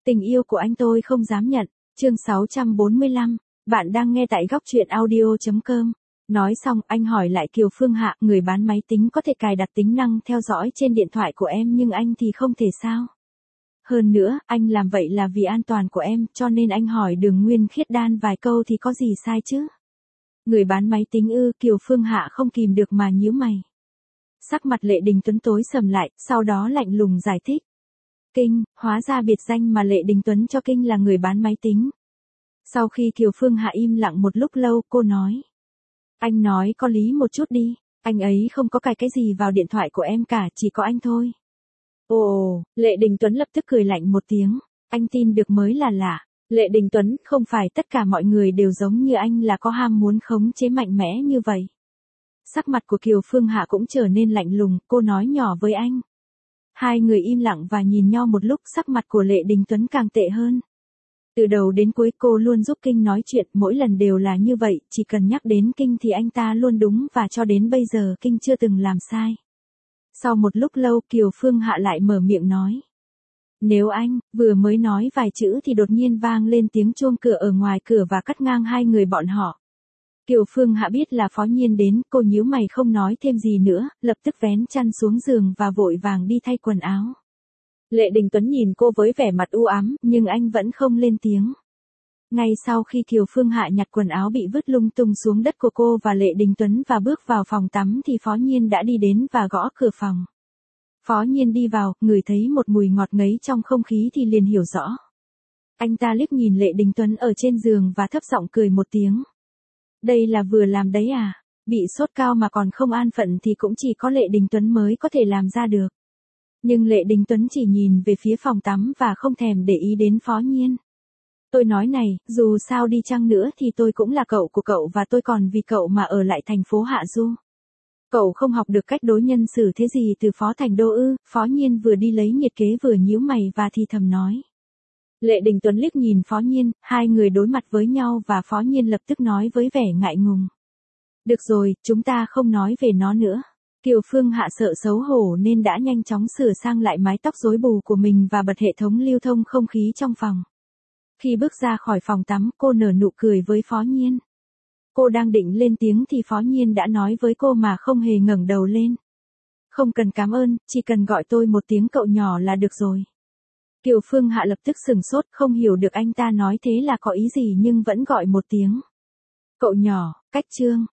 Tình yêu của anh tôi không dám nhận. Chương 645. Bạn đang nghe tại góc truyện audio.com. Nói xong, anh hỏi lại Kiều Phương Hạ, người bán máy tính có thể cài đặt tính năng theo dõi trên điện thoại của em nhưng anh thì không thể sao? Hơn nữa, anh làm vậy là vì an toàn của em, cho nên anh hỏi Đường Nguyên Khiết Đan vài câu thì có gì sai chứ? Người bán máy tính ư? Kiều Phương Hạ không kìm được mà nhíu mày. Sắc mặt Lệ Đình Tuấn tối sầm lại, sau đó lạnh lùng giải thích. Kinh, hóa ra biệt danh mà Lệ Đình Tuấn cho Kinh là người bán máy tính. Sau khi Kiều Phương Hạ im lặng một lúc lâu, cô nói. Anh nói có lý một chút đi, anh ấy không có cài cái gì vào điện thoại của em cả, chỉ có anh thôi. Ồ, Lệ Đình Tuấn lập tức cười lạnh một tiếng, anh tin được mới là lạ. Lệ Đình Tuấn, không phải tất cả mọi người đều giống như anh là có ham muốn khống chế mạnh mẽ như vậy. Sắc mặt của Kiều Phương Hạ cũng trở nên lạnh lùng, cô nói nhỏ với anh. Hai người im lặng và nhìn nhau một lúc, sắc mặt của Lệ Đình Tuấn càng tệ hơn. Từ đầu đến cuối cô luôn giúp Kinh nói chuyện, mỗi lần đều là như vậy, chỉ cần nhắc đến Kinh thì anh ta luôn đúng và cho đến bây giờ Kinh chưa từng làm sai. Sau một lúc lâu Kiều Phương Hạ lại mở miệng nói. Nếu anh, vừa mới nói vài chữ thì đột nhiên vang lên tiếng chuông cửa ở ngoài cửa và cắt ngang hai người bọn họ. Kiều Phương Hạ biết là Phó Nhiên đến, cô nhíu mày không nói thêm gì nữa, lập tức vén chăn xuống giường và vội vàng đi thay quần áo. Lệ Đình Tuấn nhìn cô với vẻ mặt u ám, nhưng anh vẫn không lên tiếng. Ngay sau khi Kiều Phương Hạ nhặt quần áo bị vứt lung tung xuống đất của cô và Lệ Đình Tuấn và bước vào phòng tắm thì Phó Nhiên đã đi đến và gõ cửa phòng. Phó Nhiên đi vào, ngửi thấy một mùi ngọt ngấy trong không khí thì liền hiểu rõ. Anh ta liếc nhìn Lệ Đình Tuấn ở trên giường và thấp giọng cười một tiếng. Đây là vừa làm đấy à? Bị sốt cao mà còn không an phận thì cũng chỉ có Lệ Đình Tuấn mới có thể làm ra được. Nhưng Lệ Đình Tuấn chỉ nhìn về phía phòng tắm và không thèm để ý đến Phó Nhiên. Tôi nói này, dù sao đi chăng nữa thì tôi cũng là cậu của cậu và tôi còn vì cậu mà ở lại thành phố Hạ Du. Cậu không học được cách đối nhân xử thế gì từ Phó Thành Đô ư? Phó Nhiên vừa đi lấy nhiệt kế vừa nhíu mày và thì thầm nói. Lệ Đình Tuấn liếc nhìn Phó Nhiên, hai người đối mặt với nhau và Phó Nhiên lập tức nói với vẻ ngại ngùng. Được rồi, chúng ta không nói về nó nữa. Kiều Phương Hạ sợ xấu hổ nên đã nhanh chóng sửa sang lại mái tóc rối bù của mình và bật hệ thống lưu thông không khí trong phòng. Khi bước ra khỏi phòng tắm, cô nở nụ cười với Phó Nhiên. Cô đang định lên tiếng thì Phó Nhiên đã nói với cô mà không hề ngẩng đầu lên. Không cần cảm ơn, chỉ cần gọi tôi một tiếng cậu nhỏ là được rồi. Kiều Phương Hạ lập tức sửng sốt, không hiểu được anh ta nói thế là có ý gì nhưng vẫn gọi một tiếng. Cậu nhỏ, cách chương.